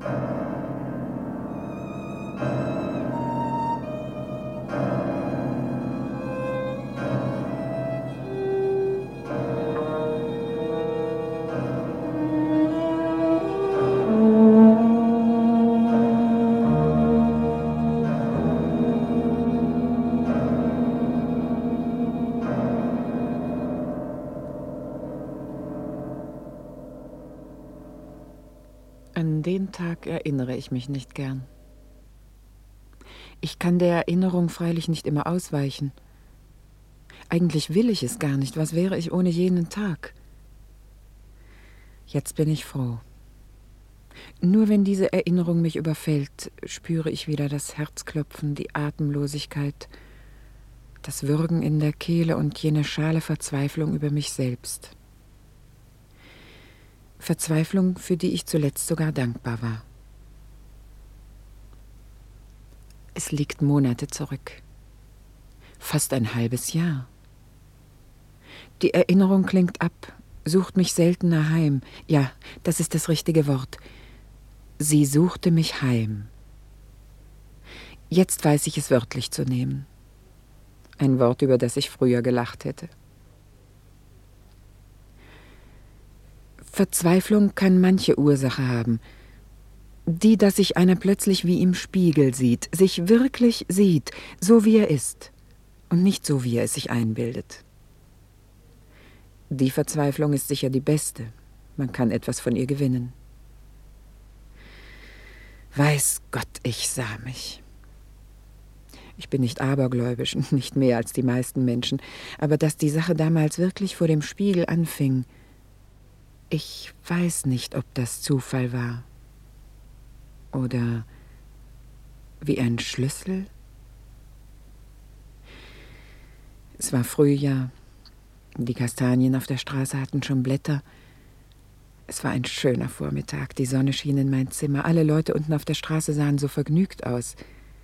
An den Tag erinnere ich mich nicht gern. Ich kann der Erinnerung freilich nicht immer ausweichen. Eigentlich will ich es gar nicht. Was wäre ich ohne jenen Tag? Jetzt bin ich froh. Nur wenn diese Erinnerung mich überfällt, spüre ich wieder das Herzklopfen, die Atemlosigkeit, das Würgen in der Kehle und jene schale Verzweiflung über mich selbst. Verzweiflung, für die ich zuletzt sogar dankbar war. Es liegt Monate zurück. Fast ein halbes Jahr. Die Erinnerung klingt ab, sucht mich seltener heim. Ja, das ist das richtige Wort. Sie suchte mich heim. Jetzt weiß ich es wörtlich zu nehmen. Ein Wort, über das ich früher gelacht hätte. Verzweiflung kann manche Ursache haben. Die, dass sich einer plötzlich wie im Spiegel sieht, sich wirklich sieht, so wie er ist und nicht so, wie er es sich einbildet. Die Verzweiflung ist sicher die beste. Man kann etwas von ihr gewinnen. Weiß Gott, ich sah mich. Ich bin nicht abergläubisch, nicht mehr als die meisten Menschen, aber dass die Sache damals wirklich vor dem Spiegel anfing, ich weiß nicht, ob das Zufall war. Oder wie ein Schlüssel? Es war Frühjahr. Die Kastanien auf der Straße hatten schon Blätter. Es war ein schöner Vormittag. Die Sonne schien in mein Zimmer. Alle Leute unten auf der Straße sahen so vergnügt aus.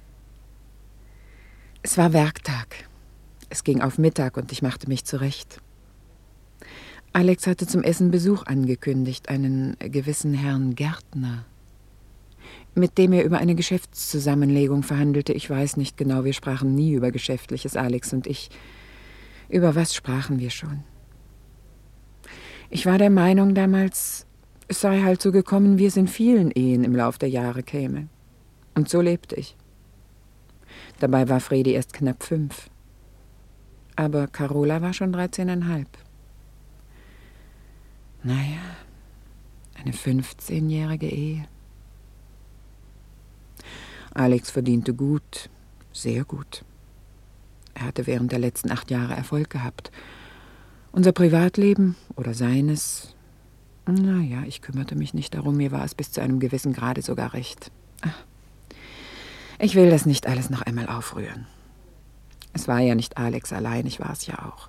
Es war Werktag. Es ging auf Mittag und ich machte mich zurecht. Alex hatte zum Essen Besuch angekündigt, einen gewissen Herrn Gärtner, mit dem er über eine Geschäftszusammenlegung verhandelte. Ich weiß nicht genau, wir sprachen nie über Geschäftliches, Alex und ich. Über was sprachen wir schon? Ich war der Meinung damals, es sei halt so gekommen, wie es in vielen Ehen im Lauf der Jahre käme. Und so lebte ich. Dabei war Fredi erst knapp 5. Aber Carola war schon 13,5. Naja, eine 15-jährige Ehe. Alex verdiente gut, sehr gut. Er hatte während der letzten 8 Jahre Erfolg gehabt. Unser Privatleben oder seines, naja, ich kümmerte mich nicht darum, mir war es bis zu einem gewissen Grade sogar recht. Ich will das nicht alles noch einmal aufrühren. Es war ja nicht Alex allein, ich war es ja auch.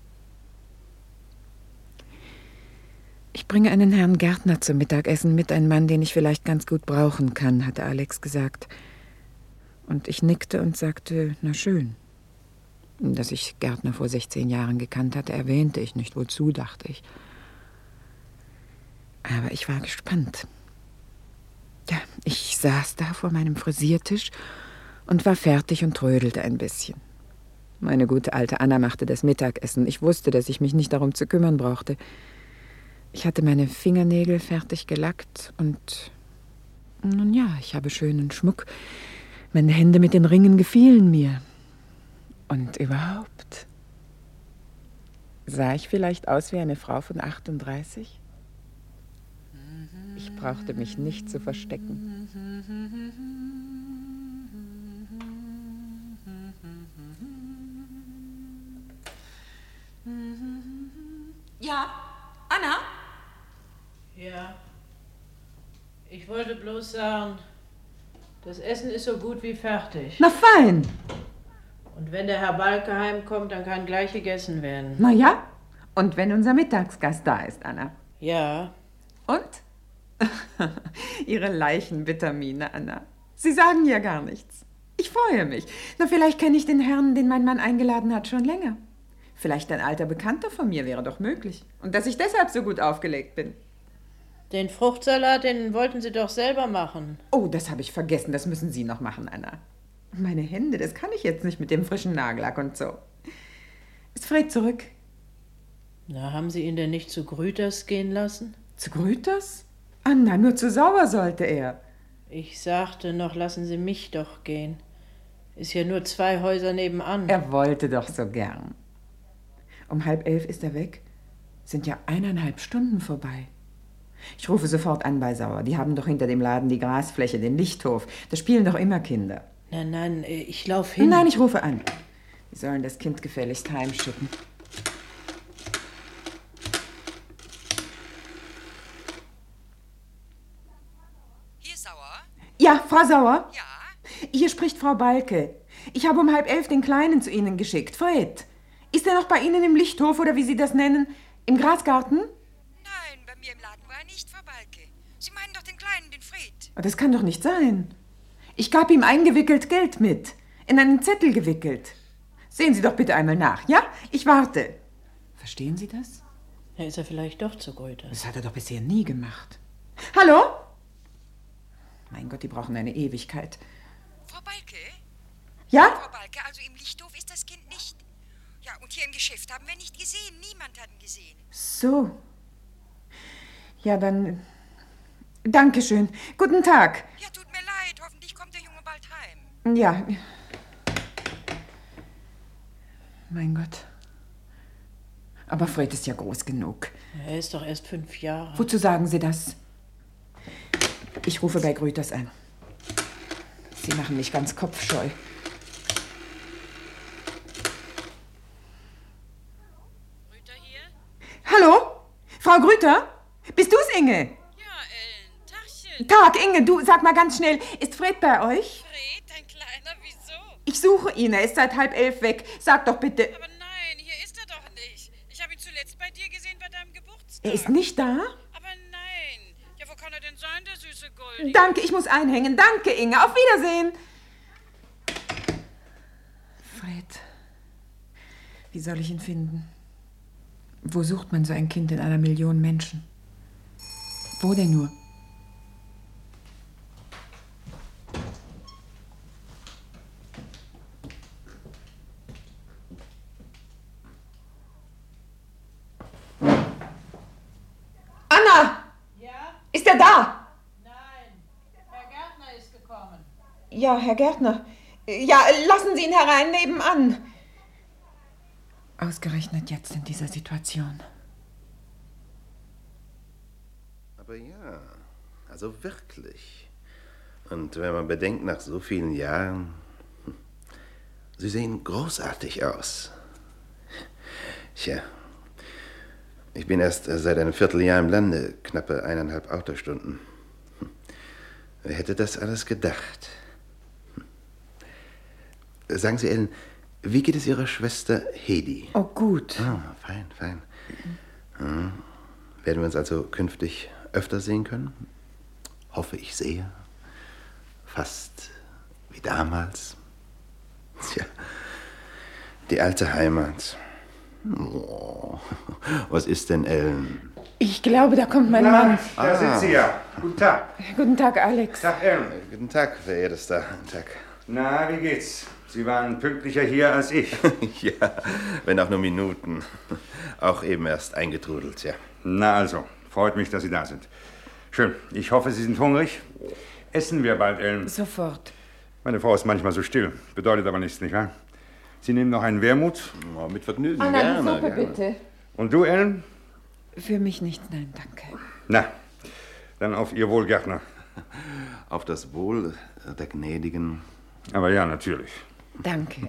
Ich bringe einen Herrn Gärtner zum Mittagessen mit, einen Mann, den ich vielleicht ganz gut brauchen kann, hatte Alex gesagt. Und ich nickte und sagte, na schön. Dass ich Gärtner vor 16 Jahren gekannt hatte, erwähnte ich nicht. Wozu, dachte ich. Aber ich war gespannt. Ja, ich saß da vor meinem Frisiertisch und war fertig und trödelte ein bisschen. Meine gute alte Anna machte das Mittagessen. Ich wusste, dass ich mich nicht darum zu kümmern brauchte. Ich hatte meine Fingernägel fertig gelackt und, nun ja, ich habe schönen Schmuck. Meine Hände mit den Ringen gefielen mir. Und überhaupt, sah ich vielleicht aus wie eine Frau von 38? Ich brauchte mich nicht zu verstecken. Ja, Anna? Ja, ich wollte bloß sagen, das Essen ist so gut wie fertig. Na fein. Und wenn der Herr Balke heimkommt, dann kann gleich gegessen werden. Na ja, und wenn unser Mittagsgast da ist, Anna. Ja. Und? Ihre Leichenvitamine, Anna. Sie sagen ja gar nichts. Ich freue mich. Na, vielleicht kenne ich den Herrn, den mein Mann eingeladen hat, schon länger. Vielleicht ein alter Bekannter von mir wäre doch möglich. Und dass ich deshalb so gut aufgelegt bin. Den Fruchtsalat, den wollten Sie doch selber machen. Oh, das habe ich vergessen. Das müssen Sie noch machen, Anna. Meine Hände, das kann ich jetzt nicht mit dem frischen Nagellack und so. Ist Fred zurück? Na, haben Sie ihn denn nicht zu Grüters gehen lassen? Zu Grüters? Anna, nur zu sauer sollte er. Ich sagte noch, lassen Sie mich doch gehen. Ist ja nur 2 Häuser nebenan. Er wollte doch so gern. Um 10:30 ist er weg. Sind ja 1,5 Stunden vorbei. Ich rufe sofort an bei Sauer. Die haben doch hinter dem Laden die Grasfläche, den Lichthof. Da spielen doch immer Kinder. Nein, ich laufe hin. Nein, ich rufe an. Die sollen das Kind gefälligst heimschicken. Hier, Sauer? Ja, Frau Sauer? Ja? Hier spricht Frau Balke. Ich habe um 10:30 den Kleinen zu Ihnen geschickt. Fred, ist er noch bei Ihnen im Lichthof oder wie Sie das nennen? Im Grasgarten? Nein, bei mir im Laden war er nicht, Frau Balke. Sie meinen doch den Kleinen, den Fred. Oh, das kann doch nicht sein. Ich gab ihm eingewickelt Geld mit. In einen Zettel gewickelt. Sehen Sie doch bitte einmal nach, ja? Ich warte. Verstehen Sie das? Ja, ist er vielleicht doch zu Grüters? Das hat er doch bisher nie gemacht. Hallo? Mein Gott, die brauchen eine Ewigkeit. Frau Balke? Ja? Frau Balke, also im Lichthof ist das Kind nicht. Ja, und hier im Geschäft haben wir nicht gesehen. Niemand hat ihn gesehen. So. Ja, dann... Dankeschön. Guten Tag. Ja, tut mir leid. Hoffentlich kommt der Junge bald heim. Ja. Mein Gott. Aber Fred ist ja groß genug. Er ist doch erst 5 Jahre. Wozu sagen Sie das? Ich rufe bei Grüters an. Sie machen mich ganz kopfscheu. Grüter hier? Hallo? Frau Grüter? Bist du's, Inge? Ja, Ellen. Tachchen. Tag, Inge, du, sag mal ganz schnell, ist Fred bei euch? Fred, dein Kleiner, wieso? Ich suche ihn, er ist seit 10:30 weg. Sag doch bitte. Aber nein, hier ist er doch nicht. Ich habe ihn zuletzt bei dir gesehen bei deinem Geburtstag. Er ist nicht da? Aber nein. Ja, wo kann er denn sein, der süße Goldi? Danke, ich muss einhängen. Danke, Inge. Auf Wiedersehen. Fred. Wie soll ich ihn finden? Wo sucht man so ein Kind in einer Million Menschen? Wo denn nur? Anna! Ja? Ist er da? Nein. Herr Gärtner ist gekommen. Ja, Herr Gärtner. Ja, lassen Sie ihn herein, nebenan. Ausgerechnet jetzt in dieser Situation. Aber ja, also wirklich. Und wenn man bedenkt, nach so vielen Jahren, Sie sehen großartig aus. Tja, ich bin erst seit einem Vierteljahr im Lande, knappe 1,5 Autostunden. Wer hätte das alles gedacht? Sagen Sie, Ellen, wie geht es Ihrer Schwester Hedi? Oh, gut. Ah, fein, fein. Hm. Werden wir uns also künftig öfter sehen können? Hoffe ich sehr. Fast wie damals. Tja, die alte Heimat. Oh, was ist denn, Ellen? Ich glaube, da kommt mein Mann. Da sind Sie ja. Guten Tag. Guten Tag, Alex. Tag, Ellen. Guten Tag, verehrtester. Guten Tag. Na, wie geht's? Sie waren pünktlicher hier als ich. Ja, wenn auch nur Minuten. Auch eben erst eingetrudelt, ja. Na also, freut mich, dass Sie da sind. Schön. Ich hoffe, Sie sind hungrig. Essen wir bald, Ellen. Sofort. Meine Frau ist manchmal so still. Bedeutet aber nichts, nicht wahr? Sie nehmen noch einen Wermut. Oh, mit Vergnügen, Anna, die gerne. Suppe, gerne. bitte. Und du, Ellen? Für mich nicht, nein, danke. Na, dann auf Ihr Wohl, Gärtner. Auf das Wohl der Gnädigen. Aber ja, natürlich. Danke.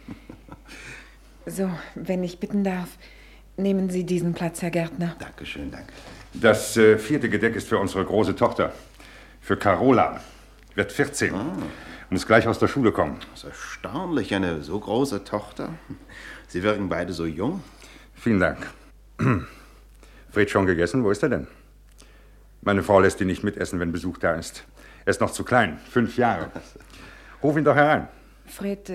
So, wenn ich bitten darf, nehmen Sie diesen Platz, Herr Gärtner. Dankeschön, danke. Das 4. Gedeck ist für unsere große Tochter. Für Carola. Wird 14. Muss gleich aus der Schule kommen. Das ist erstaunlich, eine so große Tochter. Sie wirken beide so jung. Vielen Dank. Fred schon gegessen? Wo ist er denn? Meine Frau lässt ihn nicht mitessen, wenn Besuch da ist. Er ist noch zu klein, 5 Jahre. Ruf ihn doch herein. Fred,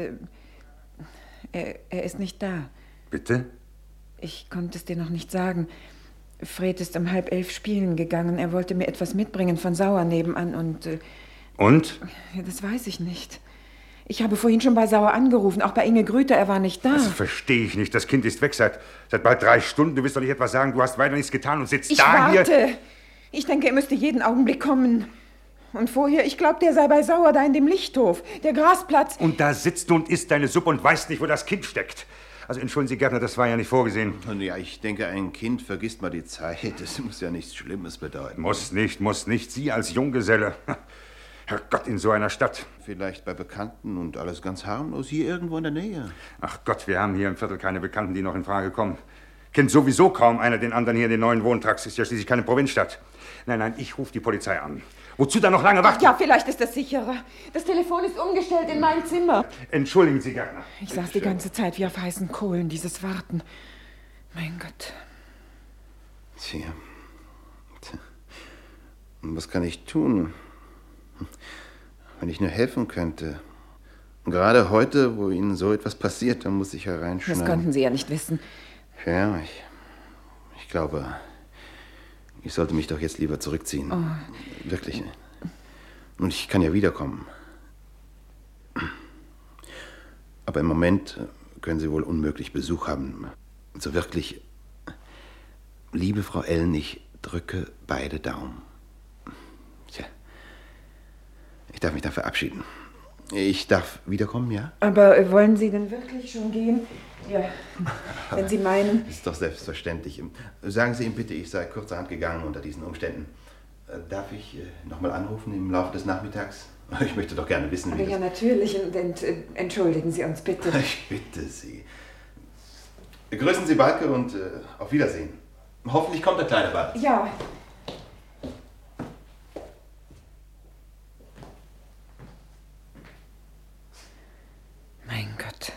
er ist nicht da. Bitte? Ich konnte es dir noch nicht sagen. Fred ist um 10:30 spielen gegangen. Er wollte mir etwas mitbringen von Sauer nebenan und... Und? Ja, das weiß ich nicht. Ich habe vorhin schon bei Sauer angerufen, auch bei Inge Grüter, er war nicht da. Das verstehe ich nicht. Das Kind ist weg seit bald 3 Stunden. Du willst doch nicht etwas sagen, du hast weiter nichts getan und sitzt Ich da warte. hier. Ich denke, er müsste jeden Augenblick kommen. Und vorher, ich glaube, der sei bei Sauer da in dem Lichthof, der Grasplatz. Und da sitzt du und isst deine Suppe und weißt nicht, wo das Kind steckt. Also entschuldigen Sie, Gärtner, das war ja nicht vorgesehen. Und ja, ich denke, ein Kind vergisst mal die Zeit. Das muss ja nichts Schlimmes bedeuten. Muss nicht. Sie als Junggeselle. Herrgott, in so einer Stadt. Vielleicht bei Bekannten und alles ganz harmlos, hier irgendwo in der Nähe. Ach Gott, wir haben hier im Viertel keine Bekannten, die noch in Frage kommen. Kennt sowieso kaum einer den anderen hier in den neuen Wohntracks. Ist ja schließlich keine Provinzstadt. Nein, ich rufe die Polizei an. Wozu dann noch lange warten? Ach ja, vielleicht ist das sicherer. Das Telefon ist umgestellt in mein Zimmer. Entschuldigen Sie, Gärtner. Ich saß die ganze Zeit wie auf heißen Kohlen, dieses Warten. Mein Gott. Tja. Und was kann ich tun? Wenn ich nur helfen könnte. Und gerade heute, wo Ihnen so etwas passiert, dann muss ich hereinschneiden. Das konnten Sie ja nicht wissen. Ja, ich glaube, ich sollte mich doch jetzt lieber zurückziehen. Oh. Wirklich. Und ich kann ja wiederkommen. Aber im Moment können Sie wohl unmöglich Besuch haben. So wirklich, liebe Frau Ellen, ich drücke beide Daumen. Tja, ich darf mich dann verabschieden. Ich darf wiederkommen, ja? Aber wollen Sie denn wirklich schon gehen? Ja, wenn Sie meinen. Ist doch selbstverständlich. Sagen Sie ihm bitte, ich sei kurzerhand gegangen unter diesen Umständen. Darf ich noch mal anrufen im Laufe des Nachmittags? Ich möchte doch gerne wissen, Aber ja, natürlich. Und entschuldigen Sie uns bitte. Ich bitte Sie. Grüßen Sie Balke und auf Wiedersehen. Hoffentlich kommt der Kleine bald. Ja. Mein Gott.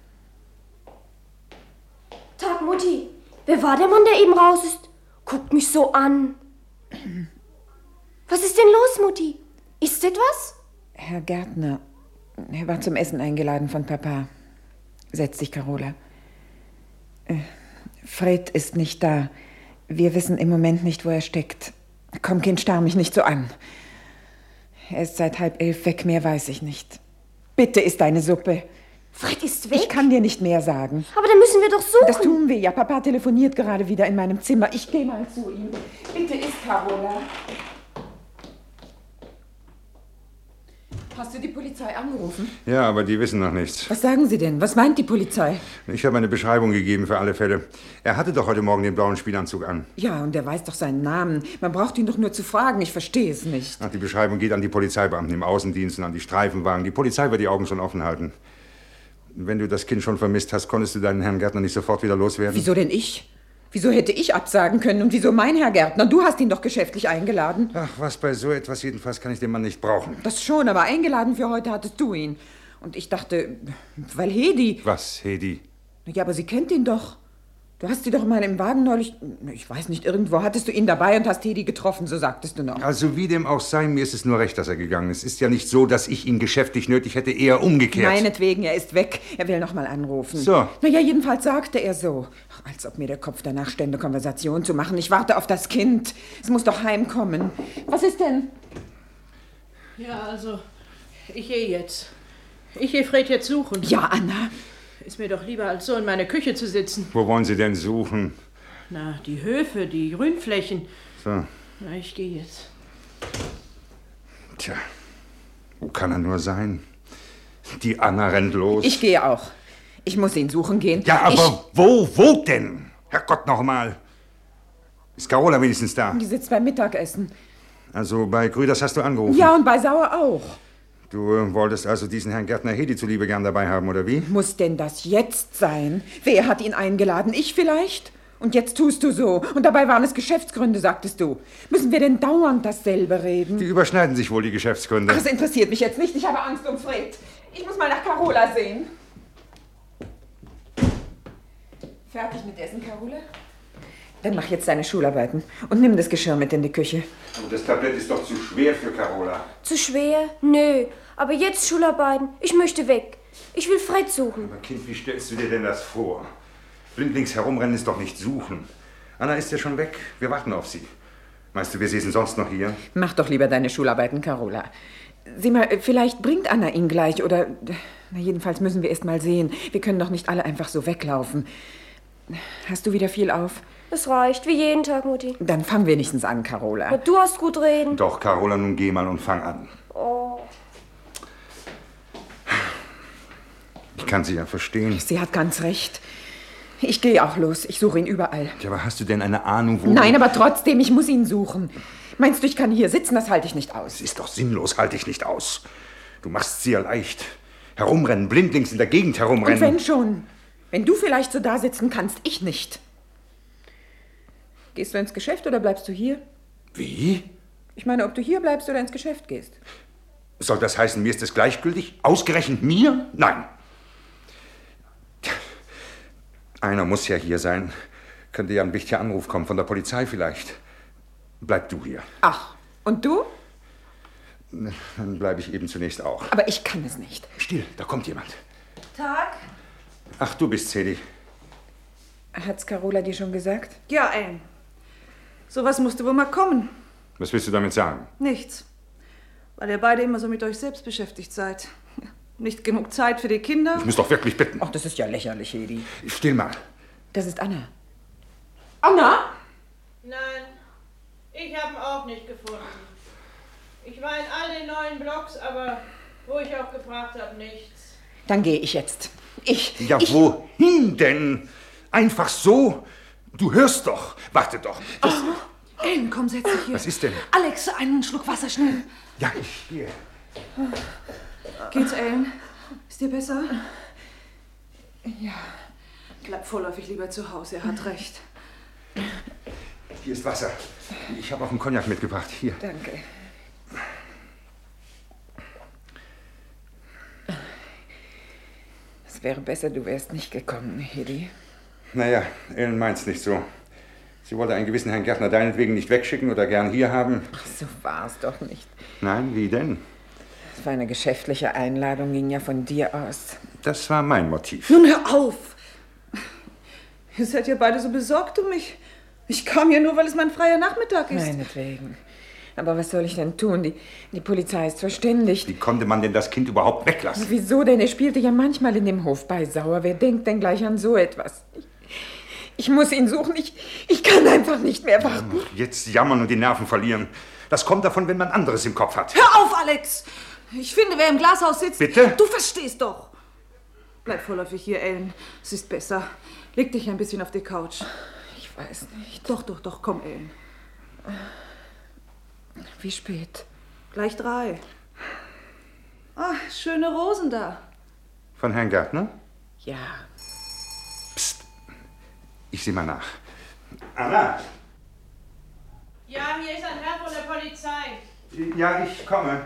Tag, Mutti. Wer war der Mann, der eben raus ist? Guckt mich so an. Was ist denn los, Mutti? Ist etwas? Herr Gärtner, er war zum Essen eingeladen von Papa. Setz dich, Carola. Fred ist nicht da. Wir wissen im Moment nicht, wo er steckt. Komm, Kind, starr mich nicht so an. Er ist seit 10:30 weg, mehr weiß ich nicht. Bitte isst deine Suppe. Fred ist weg? Ich kann dir nicht mehr sagen. Aber dann müssen wir doch suchen. Das tun wir ja. Papa telefoniert gerade wieder in meinem Zimmer. Ich gehe mal zu ihm. Bitte isst, Carola. Hast du die Polizei angerufen? Ja, aber die wissen noch nichts. Was sagen Sie denn? Was meint die Polizei? Ich habe eine Beschreibung gegeben für alle Fälle. Er hatte doch heute Morgen den blauen Spielanzug an. Ja, und er weiß doch seinen Namen. Man braucht ihn doch nur zu fragen. Ich verstehe es nicht. Ach, die Beschreibung geht an die Polizeibeamten im Außendienst und an die Streifenwagen. Die Polizei wird die Augen schon offen halten. Wenn du das Kind schon vermisst hast, konntest du deinen Herrn Gärtner nicht sofort wieder loswerden? Wieso denn ich? Wieso hätte ich absagen können und wieso mein Herr Gärtner? Du hast ihn doch geschäftlich eingeladen. Ach, was bei so etwas jedenfalls kann ich den Mann nicht brauchen. Das schon, aber eingeladen für heute hattest du ihn. Und ich dachte, weil Hedi... Was, Hedi? Ja, aber sie kennt ihn doch. Du hast sie doch mal im Wagen neulich... Ich weiß nicht, irgendwo hattest du ihn dabei und hast Hedi getroffen, so sagtest du noch. Also wie dem auch sei, mir ist es nur recht, dass er gegangen ist. Es ist ja nicht so, dass ich ihn geschäftlich nötig hätte, eher umgekehrt. Meinetwegen, er ist weg. Er will noch mal anrufen. So. Naja, jedenfalls sagte er so. Ach, als ob mir der Kopf danach stände, Konversation zu machen. Ich warte auf das Kind. Es muss doch heimkommen. Was ist denn? Ja, also, ich gehe jetzt. Ich gehe Fred jetzt suchen. Ja, Anna. Ist mir doch lieber, als so in meiner Küche zu sitzen. Wo wollen Sie denn suchen? Na, die Höfe, die Grünflächen. So. Na, ich gehe jetzt. Tja, wo kann er nur sein? Die Anna rennt los. Ich gehe auch. Ich muss ihn suchen gehen. Ja, aber wo denn? Herrgott noch mal. Ist Carola wenigstens da? Die sitzt beim Mittagessen. Also bei Grüders hast du angerufen? Ja, und bei Sauer auch. Du wolltest also diesen Herrn Gärtner Hedi zuliebe gern dabei haben, oder wie? Muss denn das jetzt sein? Wer hat ihn eingeladen? Ich vielleicht? Und jetzt tust du so. Und dabei waren es Geschäftsgründe, sagtest du. Müssen wir denn dauernd dasselbe reden? Die überschneiden sich wohl, die Geschäftsgründe. Ach, das interessiert mich jetzt nicht. Ich habe Angst um Fred. Ich muss mal nach Carola sehen. Fertig mit Essen, Carola? Dann mach jetzt deine Schularbeiten und nimm das Geschirr mit in die Küche. Aber das Tablett ist doch zu schwer für Carola. Zu schwer? Nö. Aber jetzt Schularbeiten. Ich möchte weg. Ich will Fred suchen. Aber Kind, wie stellst du dir denn das vor? Blindlings herumrennen ist doch nicht suchen. Anna ist ja schon weg. Wir warten auf sie. Meinst du, wir säßen sonst noch hier? Mach doch lieber deine Schularbeiten, Carola. Sieh mal, vielleicht bringt Anna ihn gleich oder... Na, jedenfalls müssen wir erst mal sehen. Wir können doch nicht alle einfach so weglaufen. Hast du wieder viel auf? Es reicht, wie jeden Tag, Mutti. Dann fang wenigstens an, Carola. Aber du hast gut reden. Doch, Carola, nun geh mal und fang an. Oh. Ich kann sie ja verstehen. Sie hat ganz recht. Ich gehe auch los. Ich suche ihn überall. Ja, aber hast du denn eine Ahnung, wo... Nein, aber trotzdem, ich muss ihn suchen. Meinst du, ich kann hier sitzen? Das halte ich nicht aus. Es ist doch sinnlos, halte ich nicht aus. Du machst sie ja leicht. Herumrennen, blindlings in der Gegend herumrennen. Und wenn schon. Wenn du vielleicht so da sitzen kannst, ich nicht. Gehst du ins Geschäft oder bleibst du hier? Wie? Ich meine, ob du hier bleibst oder ins Geschäft gehst. Soll das heißen, mir ist es gleichgültig? Ausgerechnet mir? Nein. Einer muss ja hier sein. Könnte ja ein wichtiger Anruf kommen von der Polizei vielleicht. Bleib du hier. Ach, und du? Dann bleibe ich eben zunächst auch. Aber ich kann es nicht. Still, da kommt jemand. Tag? Ach, du bist Hedy. Hat's Carola dir schon gesagt? Ja, Ellen. Sowas musste wohl mal kommen. Was willst du damit sagen? Nichts. Weil ihr beide immer so mit euch selbst beschäftigt seid. Nicht genug Zeit für die Kinder. Ich muss doch wirklich bitten. Ach, das ist ja lächerlich, Hedy. Still mal. Das ist Anna. Anna? Nein, ich habe ihn auch nicht gefunden. Ich war in all den neuen Blogs, aber wo ich auch gefragt habe, nichts. Dann gehe ich jetzt. Ja, wohin denn? Einfach so? Du hörst doch. Warte doch. Ellen, komm, setz dich hier. Was ist denn? Alex, einen Schluck Wasser, schnell. Ja, ich gehe. Geht's, Ellen? Ist dir besser? Ja. Bleib vorläufig lieber zu Hause, er hat recht. Hier ist Wasser. Ich habe auch einen Cognac mitgebracht. Hier. Danke. Es wäre besser, du wärst nicht gekommen, Hedy. Naja, Ellen meint's nicht so. Sie wollte einen gewissen Herrn Gärtner deinetwegen nicht wegschicken oder gern hier haben. Ach, so war es doch nicht. Nein, wie denn? Es war eine geschäftliche Einladung, ging ja von dir aus. Das war mein Motiv. Nun hör auf! Ihr seid ja beide so besorgt um mich. Ich kam hier nur, weil es mein freier Nachmittag ist. Meinetwegen. Aber was soll ich denn tun? Die Polizei ist verständigt. Wie konnte man denn das Kind überhaupt weglassen? Wieso denn? Er spielte ja manchmal in dem Hof bei Sauer. Wer denkt denn gleich an so etwas? Ich muss ihn suchen. Ich kann einfach nicht mehr warten. Jetzt jammern und die Nerven verlieren. Das kommt davon, wenn man anderes im Kopf hat. Hör auf, Alex! Ich finde, wer im Glashaus sitzt... Bitte? Du verstehst doch. Bleib vorläufig hier, Ellen. Es ist besser. Leg dich ein bisschen auf die Couch. Ich weiß nicht. Doch, komm, Ellen. Wie spät? Gleich 3. Ah, schöne Rosen da. Von Herrn Gärtner? Ja. Psst. Ich sehe mal nach. Anna! Ja, hier ist ein Herr von der Polizei. Ja, ich komme.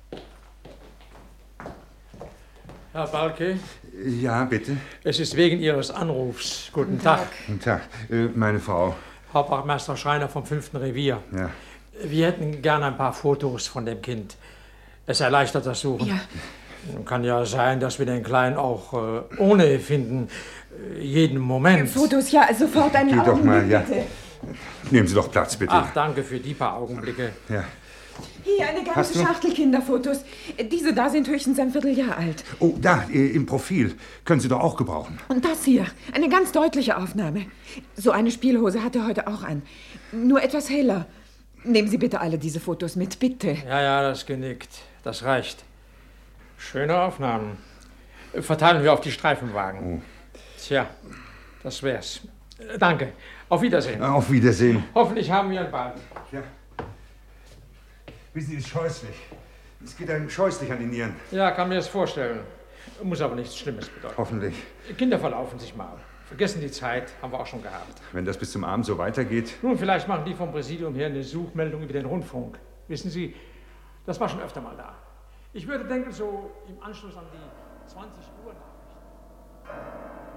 Herr Balke, Ja, bitte. es ist wegen Ihres Anrufs. Guten Tag. Guten Tag. Meine Frau. Hauptwachtmeister Schreiner vom 5. Revier. Ja. Wir hätten gern ein paar Fotos von dem Kind. Es erleichtert das Suchen. Ja. Kann ja sein, dass wir den Kleinen auch ohne finden. Jeden Moment. Fotos, ja, sofort einen Geh doch Augenblick, mal, ja. bitte. Nehmen Sie doch Platz, bitte. Ach, danke für die paar Augenblicke. Ja. Hier, eine Hast ganze du? Schachtel Kinderfotos. Diese da sind höchstens ein Vierteljahr alt. Oh, da, im Profil. Können Sie doch auch gebrauchen. Und das hier, eine ganz deutliche Aufnahme. So eine Spielhose hat er heute auch an. Nur etwas heller. Nehmen Sie bitte alle diese Fotos mit, bitte. Ja, das genügt. Das reicht. Schöne Aufnahmen. Verteilen wir auf die Streifenwagen. Tja, das wär's. Danke. Auf Wiedersehen. Auf Wiedersehen. Hoffentlich haben wir ihn bald. Ja. Wissen Sie, es ist scheußlich. Es geht einem scheußlich an die Nieren. Ja, kann mir das vorstellen. Muss aber nichts Schlimmes bedeuten. Hoffentlich. Kinder verlaufen sich mal. Vergessen die Zeit, haben wir auch schon gehabt. Wenn das bis zum Abend so weitergeht. Nun, vielleicht machen die vom Präsidium her eine Suchmeldung über den Rundfunk. Wissen Sie, das war schon öfter mal da. Ich würde denken, so im Anschluss an die 20 Uhr Nachrichten.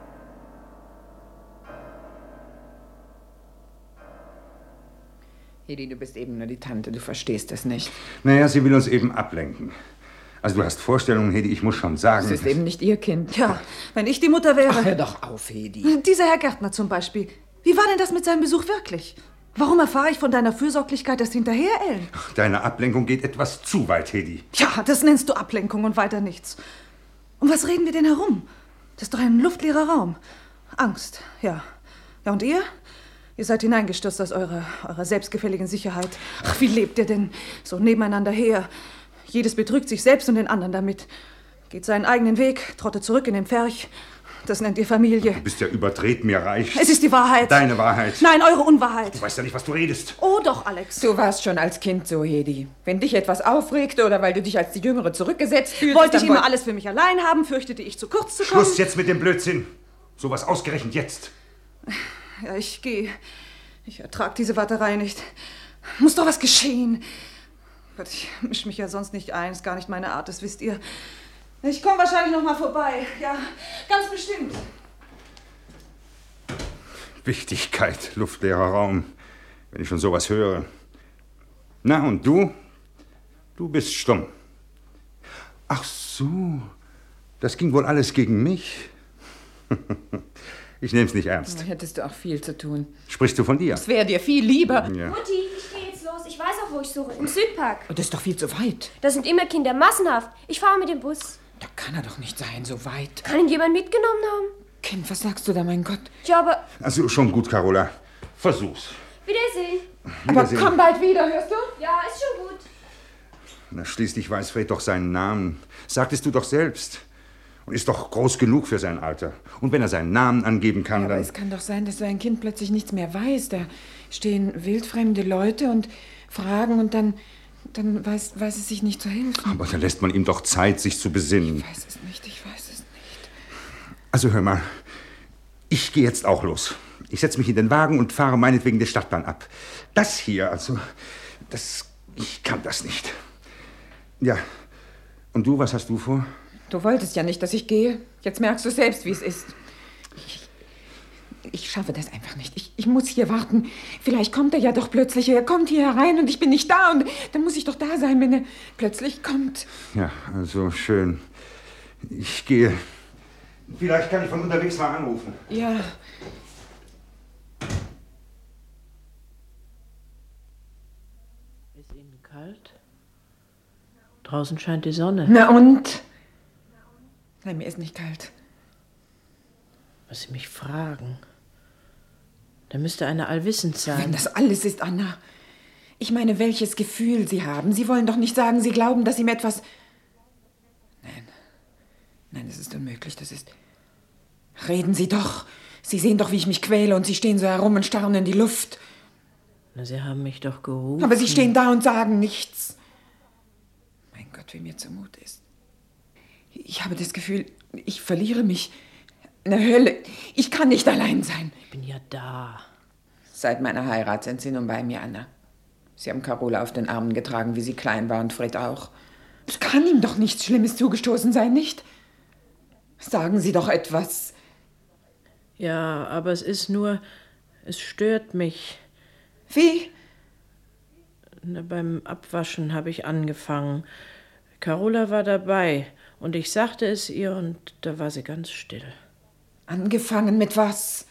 Hedy, du bist eben nur die Tante, du verstehst es nicht. Naja, sie will uns eben ablenken. Also du hast Vorstellungen, Hedy, ich muss schon sagen. Es ist eben nicht ihr Kind. Ja, wenn ich die Mutter wäre... Ach, hör doch auf, Hedy. Dieser Herr Gärtner zum Beispiel. Wie war denn das mit seinem Besuch wirklich? Warum erfahre ich von deiner Fürsorglichkeit erst hinterher, Ellen? Ach, deine Ablenkung geht etwas zu weit, Hedi. Ja, das nennst du Ablenkung und weiter nichts. Um was reden wir denn herum? Das ist doch ein luftleerer Raum. Angst, ja. Ja, und ihr? Ihr seid hineingestürzt aus eurer selbstgefälligen Sicherheit. Ach, wie lebt ihr denn so nebeneinander her? Jedes betrügt sich selbst und den anderen damit. Geht seinen eigenen Weg, trottet zurück in den Pferch. Das nennt ihr Familie. Du bist ja überdreht mir reich. Es ist die Wahrheit. Deine Wahrheit. Nein, eure Unwahrheit. Du weißt ja nicht, was du redest. Oh doch, Alex. Du warst schon als Kind so, Hedi. Wenn dich etwas aufregte oder weil du dich als die Jüngere zurückgesetzt fühltest... Wollte ich immer alles für mich allein haben, fürchtete ich zu kurz zu kommen. Schluss jetzt mit dem Blödsinn. Sowas ausgerechnet jetzt. Ja, ich gehe. Ich ertrag diese Warterei nicht. Muss doch was geschehen. Gott, ich misch mich ja sonst nicht ein. Ist gar nicht meine Art, das wisst ihr. Ich komme wahrscheinlich noch mal vorbei. Ja, ganz bestimmt. Wichtigkeit, luftleerer Raum. Wenn ich schon sowas höre. Na, und du? Du bist stumm. Ach so, das ging wohl alles gegen mich? Ich nehm's nicht ernst. Da hättest du auch viel zu tun. Sprichst du von dir? Es wäre dir viel lieber. Ja. Mutti, ich gehe jetzt los. Ich weiß auch, wo ich suche. Im Südpark. Das ist doch viel zu weit. Da sind immer Kinder massenhaft. Ich fahre mit dem Bus. Da kann er doch nicht sein, so weit. Kann ihn jemand mitgenommen haben? Kind, was sagst du da, mein Gott? Ja, aber... Also schon gut, Carola. Versuch's. Wiedersehen. Aber komm bald wieder, hörst du? Ja, ist schon gut. Na, schließlich weiß Fred doch seinen Namen. Sagtest du doch selbst. Und ist doch groß genug für sein Alter. Und wenn er seinen Namen angeben kann, Ja, dann... aber es kann doch sein, dass so ein Kind plötzlich nichts mehr weiß. Da stehen wildfremde Leute und fragen und dann weiß es sich nicht zu helfen. Aber dann lässt man ihm doch Zeit, sich zu besinnen. Ich weiß es nicht. Also hör mal, ich gehe jetzt auch los. Ich setze mich in den Wagen und fahre meinetwegen die Stadtbahn ab. Das hier, ich kann das nicht. Ja, und du, was hast du vor? Du wolltest ja nicht, dass ich gehe. Jetzt merkst du selbst, wie es ist. Ich schaffe das einfach nicht. Ich muss hier warten. Vielleicht kommt er ja doch plötzlich. Er kommt hier herein und ich bin nicht da. Und dann muss ich doch da sein, wenn er plötzlich kommt. Ja, also schön. Ich gehe. Vielleicht kann ich von unterwegs mal anrufen. Ja. Ist Ihnen kalt? Draußen scheint die Sonne. Na und? Nein, mir ist nicht kalt. Was Sie mich fragen. Da müsste einer allwissend sein. Wenn das alles ist, Anna. Ich meine, welches Gefühl Sie haben. Sie wollen doch nicht sagen, Sie glauben, dass ihm etwas... Nein, das ist unmöglich. Das ist... Reden Sie doch. Sie sehen doch, wie ich mich quäle und Sie stehen so herum und starren in die Luft. Na, Sie haben mich doch gerufen. Aber Sie stehen da und sagen nichts. Mein Gott, wie mir zumute ist. Ich habe das Gefühl, ich verliere mich. Eine Hölle. Ich kann nicht allein sein. Ich bin ja da. Seit meiner Heirat sind Sie nun bei mir, Anna. Sie haben Carola auf den Armen getragen, wie sie klein war und Fred auch. Es kann ihm doch nichts Schlimmes zugestoßen sein, nicht? Sagen Sie doch etwas. Ja, aber es ist nur... Es stört mich. Wie? Na, beim Abwaschen habe ich angefangen. Carola war dabei und ich sagte es ihr und da war sie ganz still. Angefangen mit was?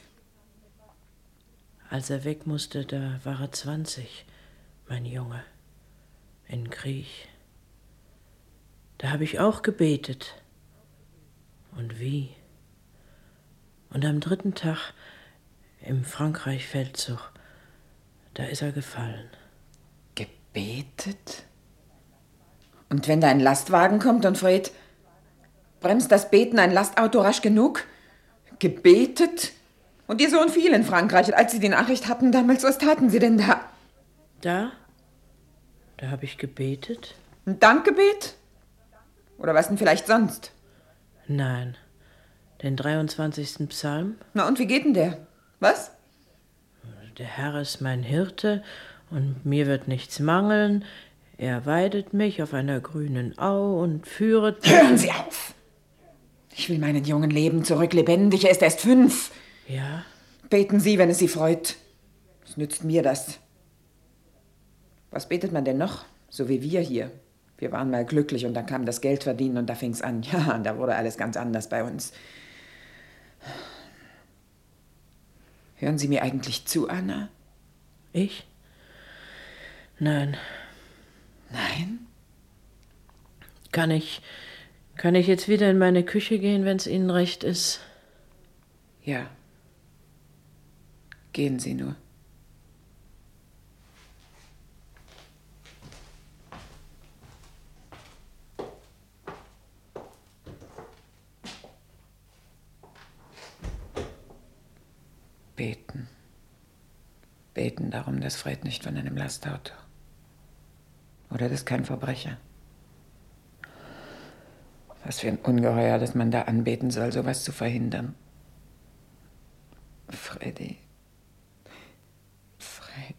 Als er weg musste, da war er 20, mein Junge, in Krieg. Da habe ich auch gebetet. Und wie? Und am 3. Tag im Frankreich-Feldzug, da ist er gefallen. Gebetet? Und wenn da ein Lastwagen kommt und Fred, bremst das Beten ein Lastauto rasch genug? Gebetet? Und Ihr Sohn fiel in Frankreich. Als Sie die Nachricht hatten damals, was taten Sie denn da? Da habe ich gebetet. Ein Dankgebet? Oder was denn vielleicht sonst? Nein, den 23. Psalm. Na und wie geht denn der? Was? Der Herr ist mein Hirte und mir wird nichts mangeln. Er weidet mich auf einer grünen Au und führet... Hören Sie auf! Ich will meinen Jungen leben zurück, lebendig. Er ist erst 5. Ja? Beten Sie, wenn es Sie freut. Was nützt mir das? Was betet man denn noch? So wie wir hier. Wir waren mal glücklich und dann kam das Geldverdienen und da fing's an. Ja, da wurde alles ganz anders bei uns. Hören Sie mir eigentlich zu, Anna? Ich? Nein. Nein? Kann ich jetzt wieder in meine Küche gehen, wenn es Ihnen recht ist? Ja. Gehen Sie nur. Beten. Beten darum, dass Fred nicht von einem Lastauto. Oder dass kein Verbrecher. Was für ein Ungeheuer, dass man da anbeten soll, sowas zu verhindern. Freddy. Fred.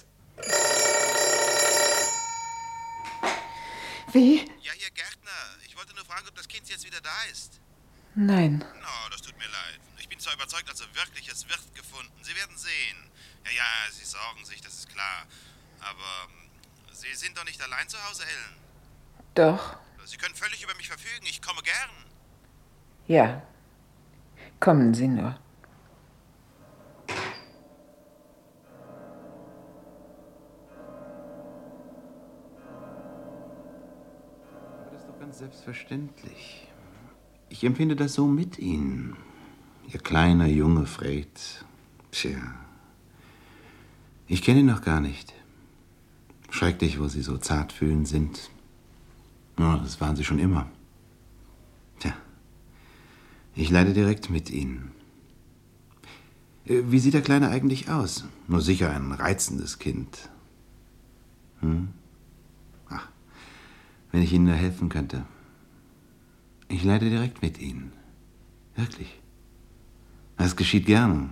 Wie? Ja, hier, Gärtner. Ich wollte nur fragen, ob das Kind jetzt wieder da ist. Nein. Oh, das tut mir leid. Ich bin zwar überzeugt, also wirklich, es wird gefunden. Sie werden sehen. Ja, Sie sorgen sich, das ist klar. Aber Sie sind doch nicht allein zu Hause, Ellen. Doch. Sie können völlig über mich verfügen. Ich komme gern. Ja. Kommen Sie nur. Aber das ist doch ganz selbstverständlich. Ich empfinde das so mit Ihnen. Ihr kleiner, junger Fred. Tja. Ich kenne ihn noch gar nicht. Schrecklich, wo Sie so zartfühlend sind. Ja, das waren Sie schon immer. Tja. Ich leide direkt mit Ihnen. Wie sieht der Kleine eigentlich aus? Nur sicher ein reizendes Kind. Ach, wenn ich Ihnen nur helfen könnte. Ich leide direkt mit Ihnen. Wirklich. Das geschieht gern.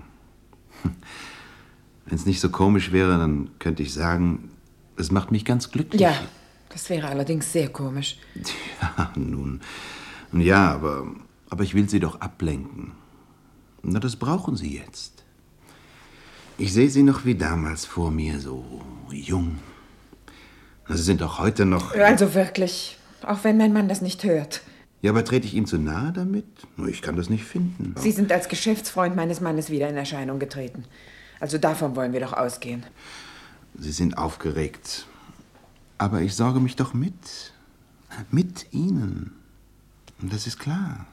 Wenn es nicht so komisch wäre, dann könnte ich sagen, es macht mich ganz glücklich. Ja, das wäre allerdings sehr komisch. Ja, nun. Ja, aber ich will Sie doch ablenken. Na, das brauchen Sie jetzt. Ich sehe Sie noch wie damals vor mir, so jung. Sie sind doch heute noch... Also wirklich, auch wenn mein Mann das nicht hört. Ja, aber trete ich ihm zu nahe damit? Ich kann das nicht finden. Sie sind als Geschäftsfreund meines Mannes wieder in Erscheinung getreten. Also davon wollen wir doch ausgehen. Sie sind aufgeregt. Aber ich sorge mich doch mit. Mit Ihnen. Und das ist klar.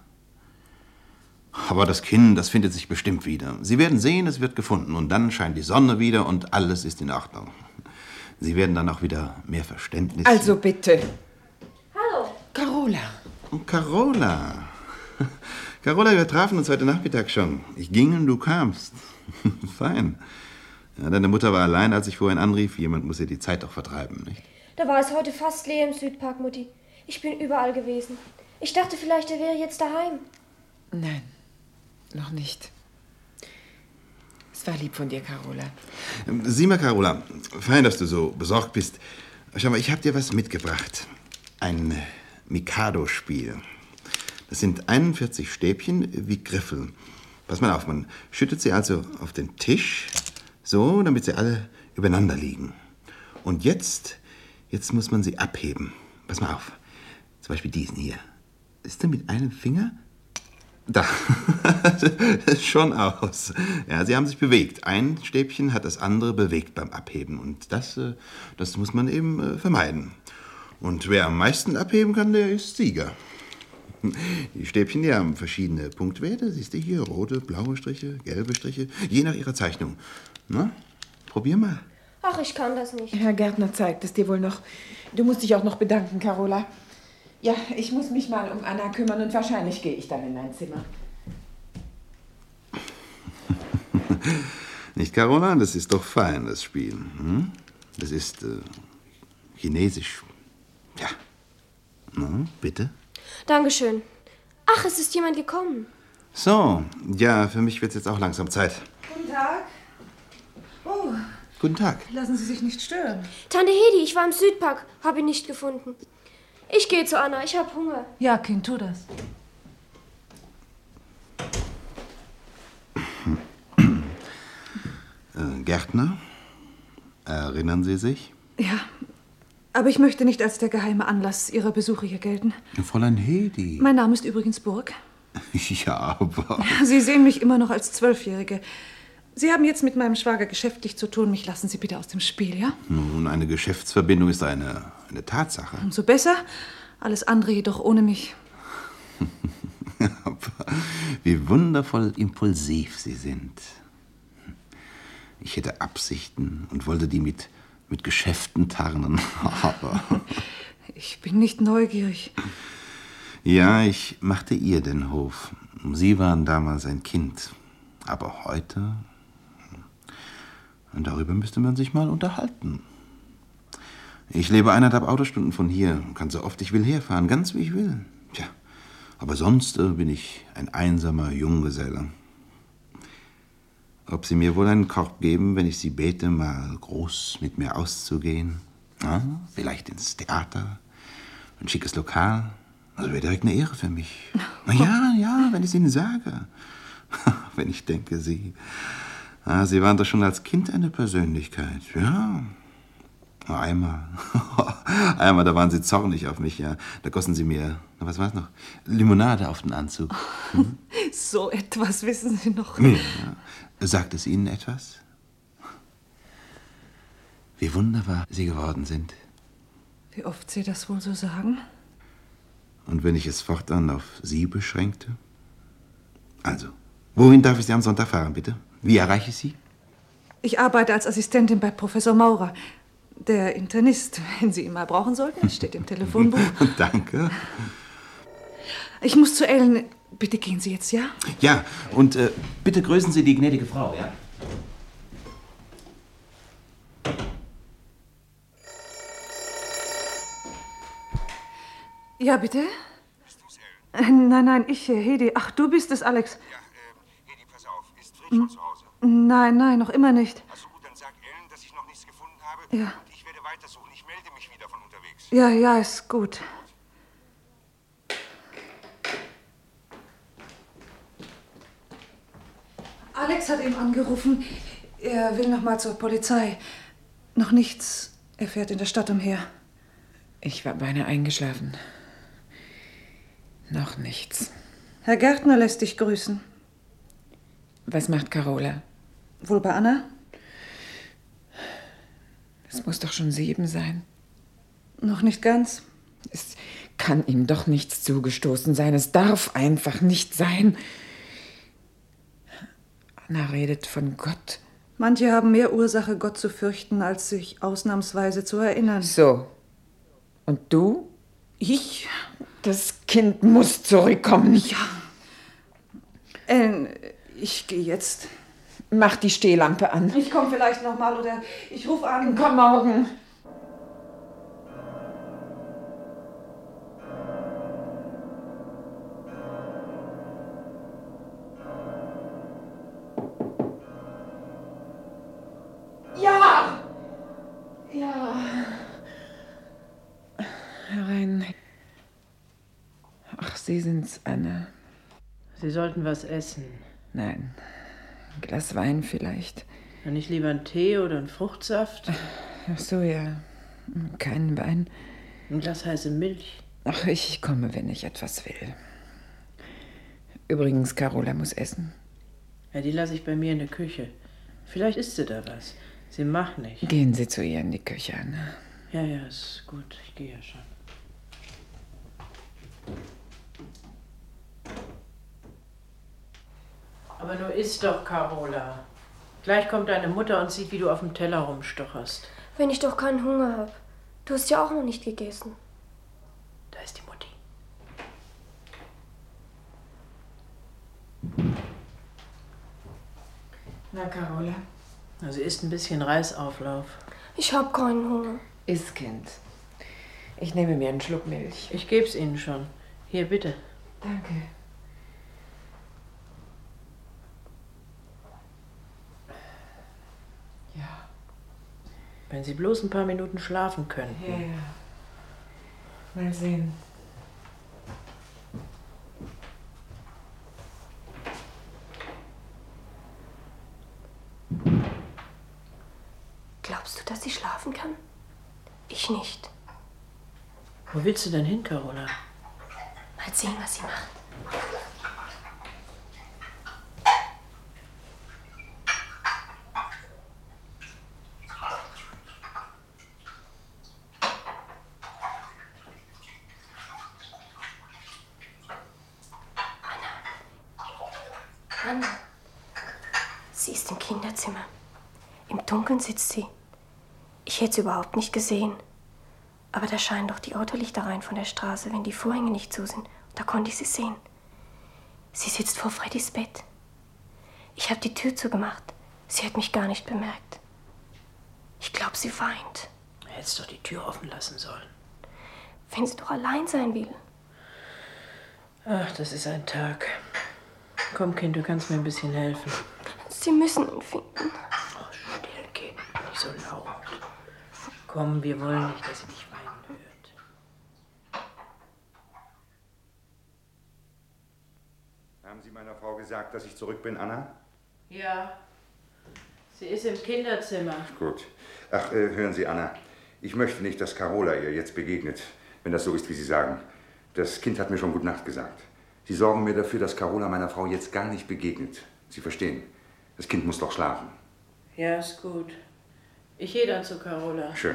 Aber das Kind, das findet sich bestimmt wieder. Sie werden sehen, es wird gefunden. Und dann scheint die Sonne wieder und alles ist in Ordnung. Sie werden dann auch wieder mehr Verständnis... Also bitte. Hallo. Carola. Carola. Carola, wir trafen uns heute Nachmittag schon. Ich ging und du kamst. Fein. Ja, deine Mutter war allein, als ich vorhin anrief. Jemand muss ihr die Zeit doch vertreiben, nicht? Da war es heute fast leer im Südpark, Mutti. Ich bin überall gewesen. Ich dachte vielleicht, er wäre jetzt daheim. Nein, noch nicht. Es war lieb von dir, Carola. Sieh mal, Carola, fein, dass du so besorgt bist. Schau mal, ich habe dir was mitgebracht. Ein Mikado-Spiel. Das sind 41 Stäbchen wie Griffel. Pass mal auf, man schüttet sie also auf den Tisch, so, damit sie alle übereinander liegen. Und jetzt muss man sie abheben. Pass mal auf. Zum Beispiel diesen hier. Ist der mit einem Finger? Da. Schon aus. Ja, sie haben sich bewegt. Ein Stäbchen hat das andere bewegt beim Abheben. Und das muss man eben vermeiden. Und wer am meisten abheben kann, der ist Sieger. Die Stäbchen, die haben verschiedene Punktwerte. Siehst du hier, rote, blaue Striche, gelbe Striche, je nach ihrer Zeichnung. Na, probier mal. Ach, ich kann das nicht. Herr Gärtner zeigt es dir wohl noch. Du musst dich auch noch bedanken, Carola. Ja, ich muss mich mal um Anna kümmern und wahrscheinlich gehe ich dann in mein Zimmer. Nicht, Carola? Das ist doch fein, das Spiel. Hm? Das ist chinesisch. Ja. Na, bitte? Dankeschön. Ach, es ist jemand gekommen. So, ja, für mich wird's jetzt auch langsam Zeit. Guten Tag. Oh, Guten Tag. lassen Sie sich nicht stören. Tante Hedi, ich war im Südpark, habe ihn nicht gefunden. Ich gehe zu Anna, ich habe Hunger. Ja, Kind, tu das. Gärtner, erinnern Sie sich? Ja, aber ich möchte nicht als der geheime Anlass Ihrer Besuche hier gelten. Fräulein Hedi. Mein Name ist übrigens Burg. Ja, aber... Sie sehen mich immer noch als 12-Jährige. Sie haben jetzt mit meinem Schwager geschäftlich zu tun. Mich lassen Sie bitte aus dem Spiel, ja? Nun, eine Geschäftsverbindung ist eine Tatsache. Umso besser. Alles andere jedoch ohne mich. Wie wundervoll impulsiv Sie sind. Ich hätte Absichten und wollte die mit Geschäften tarnen. Aber ich bin nicht neugierig. ja, ich machte ihr den Hof. Sie waren damals ein Kind. Aber heute... Und darüber müsste man sich mal unterhalten. Ich lebe 1,5 Autostunden von hier, kann so oft ich will herfahren, ganz wie ich will. Tja, aber sonst bin ich ein einsamer Junggeselle. Ob Sie mir wohl einen Korb geben, wenn ich Sie bete, mal groß mit mir auszugehen? Ja, vielleicht ins Theater, ein schickes Lokal. Also wäre direkt eine Ehre für mich. Na ja, wenn ich es Ihnen sage. Wenn ich denke, Sie waren doch schon als Kind eine Persönlichkeit, ja. Einmal, da waren Sie zornig auf mich, ja. Da gossen Sie mir, was war's noch? Limonade auf den Anzug. Hm? So etwas wissen Sie noch. Ja. Sagt es Ihnen etwas? Wie wunderbar Sie geworden sind. Wie oft Sie das wohl so sagen? Und wenn ich es fortan auf Sie beschränkte? Also, wohin darf ich Sie am Sonntag fahren, bitte? Wie erreiche ich Sie? Ich arbeite als Assistentin bei Professor Maurer. Der Internist, wenn Sie ihn mal brauchen sollten, steht im Telefonbuch. Danke. Ich muss zu Ellen. Bitte gehen Sie jetzt, ja? Ja, und bitte grüßen Sie die gnädige Frau, ja? Ja, bitte? Bist du's, Ellen? Nein, ich, Hedi. Ach, du bist es, Alex. Ja, Hedi, pass auf. Ist Fred schon zu Hause? Nein, noch immer nicht. Also gut, dann sag Ellen, dass ich noch nichts gefunden habe. Ja. Und ich werde weitersuchen. Ich melde mich wieder von unterwegs. Ja, ist gut. Alex hat eben angerufen. Er will noch mal zur Polizei. Noch nichts. Er fährt in der Stadt umher. Ich war beinahe eingeschlafen. Noch nichts. Herr Gärtner lässt dich grüßen. Was macht Carola? Wohl bei Anna? Es muss doch schon 7 sein. Noch nicht ganz. Es kann ihm doch nichts zugestoßen sein. Es darf einfach nicht sein. Anna redet von Gott. Manche haben mehr Ursache, Gott zu fürchten, als sich ausnahmsweise zu erinnern. So. Und du? Ich? Das Kind muss zurückkommen. Ja. Ellen, ich gehe jetzt. Mach die Stehlampe an. Ich komme vielleicht noch mal oder ich rufe an. Komm morgen. Ja. Herein. Ach, Sie sind's, Anna. Sie sollten was essen. Nein. Ein Glas Wein vielleicht. Dann nicht lieber einen Tee oder einen Fruchtsaft? Ach so, ja. Keinen Wein. Ein Glas heiße Milch. Ach, ich komme, wenn ich etwas will. Übrigens, Carola muss essen. Ja, die lasse ich bei mir in der Küche. Vielleicht isst sie da was. Sie macht nicht. Gehen Sie zu ihr in die Küche, Anna. Ja, ist gut. Ich gehe ja schon. Aber nur isst doch, Carola. Gleich kommt deine Mutter und sieht, wie du auf dem Teller rumstocherst. Wenn ich doch keinen Hunger habe. Du hast ja auch noch nicht gegessen. Da ist die Mutti. Na, Carola? Also isst ein bisschen Reisauflauf. Ich habe keinen Hunger. Iss, Kind. Ich nehme mir einen Schluck Milch. Ich geb's Ihnen schon. Hier, bitte. Danke. Ja. Wenn Sie bloß ein paar Minuten schlafen könnten. Ja. Mal sehen. Glaubst du, dass sie schlafen kann? Ich nicht. Wo willst du denn hin, Carola? Mal sehen, was sie macht. Anna. Sie ist im Kinderzimmer. Im Dunkeln sitzt sie. Ich hätte sie überhaupt nicht gesehen. Aber da scheinen doch die Autolichter rein von der Straße, wenn die Vorhänge nicht zu sind. Da konnte ich sie sehen. Sie sitzt vor Freddys Bett. Ich habe die Tür zugemacht. Sie hat mich gar nicht bemerkt. Ich glaube, sie weint. Du hättest doch die Tür offen lassen sollen. Wenn sie doch allein sein will. Ach, das ist ein Tag. Komm, Kind, du kannst mir ein bisschen helfen. Sie müssen ihn finden. Oh, still, Kind, nicht so laut. Komm, wir wollen nicht, dass sie dich weinen hört. Haben Sie meiner Frau gesagt, dass ich zurück bin, Anna? Ja, sie ist im Kinderzimmer. Gut. Ach, hören Sie, Anna. Ich möchte nicht, dass Carola ihr jetzt begegnet, wenn das so ist, wie Sie sagen. Das Kind hat mir schon Gute Nacht gesagt. Sie sorgen mir dafür, dass Carola meiner Frau jetzt gar nicht begegnet. Sie verstehen. Das Kind muss doch schlafen. Ja, ist gut. Ich gehe dann zu Carola. Schön.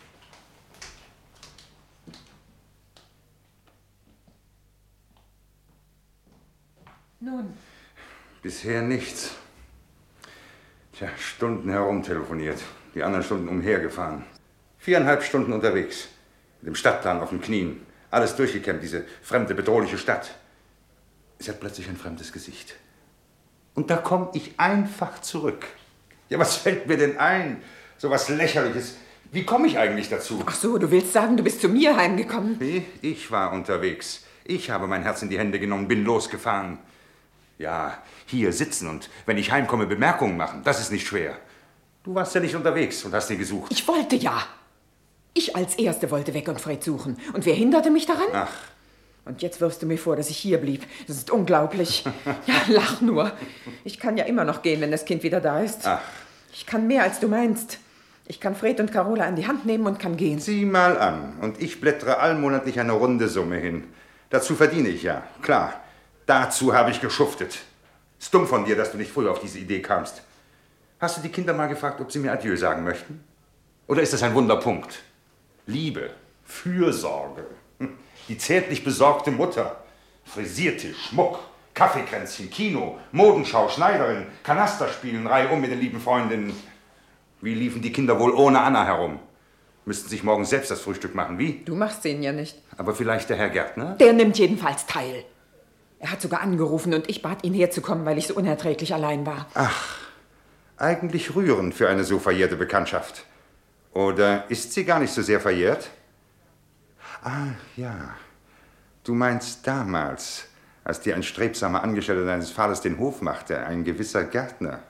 Nun? Bisher nichts. Tja, Stunden herumtelefoniert. Die anderen Stunden umhergefahren. 4,5 Stunden unterwegs. Mit dem Stadtplan auf den Knien. Alles durchgekämmt, diese fremde, bedrohliche Stadt. Sie hat plötzlich ein fremdes Gesicht. Und da komme ich einfach zurück. Ja, was fällt mir denn ein? So was Lächerliches. Wie komme ich eigentlich dazu? Ach so, du willst sagen, du bist zu mir heimgekommen? Nee, ich war unterwegs. Ich habe mein Herz in die Hände genommen, bin losgefahren. Ja, hier sitzen und, wenn ich heimkomme, Bemerkungen machen, das ist nicht schwer. Du warst ja nicht unterwegs und hast ihn gesucht. Ich wollte ja. Ich als Erste wollte weg und Fred suchen. Und wer hinderte mich daran? Ach. Und jetzt wirfst du mir vor, dass ich hier blieb. Das ist unglaublich. Ja, lach nur. Ich kann ja immer noch gehen, wenn das Kind wieder da ist. Ach. Ich kann mehr, als du meinst. Ich kann Fred und Carola an die Hand nehmen und kann gehen. Sieh mal an. Und ich blättere allmonatlich eine runde Summe hin. Dazu verdiene ich ja, klar. Dazu habe ich geschuftet. Ist dumm von dir, dass du nicht früher auf diese Idee kamst. Hast du die Kinder mal gefragt, ob sie mir Adieu sagen möchten? Oder ist das ein Wunderpunkt? Liebe, Fürsorge, die zärtlich besorgte Mutter, Frisiertisch, Schmuck, Kaffeekränzchen, Kino, Modenschau, Schneiderin, Kanasterspielen, reihum mit den lieben Freundinnen. Wie liefen die Kinder wohl ohne Anna herum? Müssten sich morgen selbst das Frühstück machen, wie? Du machst ihn ja nicht. Aber vielleicht der Herr Gärtner? Der nimmt jedenfalls teil. Er hat sogar angerufen und ich bat ihn herzukommen, weil ich so unerträglich allein war. Ach, eigentlich rührend für eine so verjährte Bekanntschaft. Oder ist sie gar nicht so sehr verjährt? Ah, ja. Du meinst damals, als dir ein strebsamer Angestellter deines Vaters den Hof machte, ein gewisser Gärtner.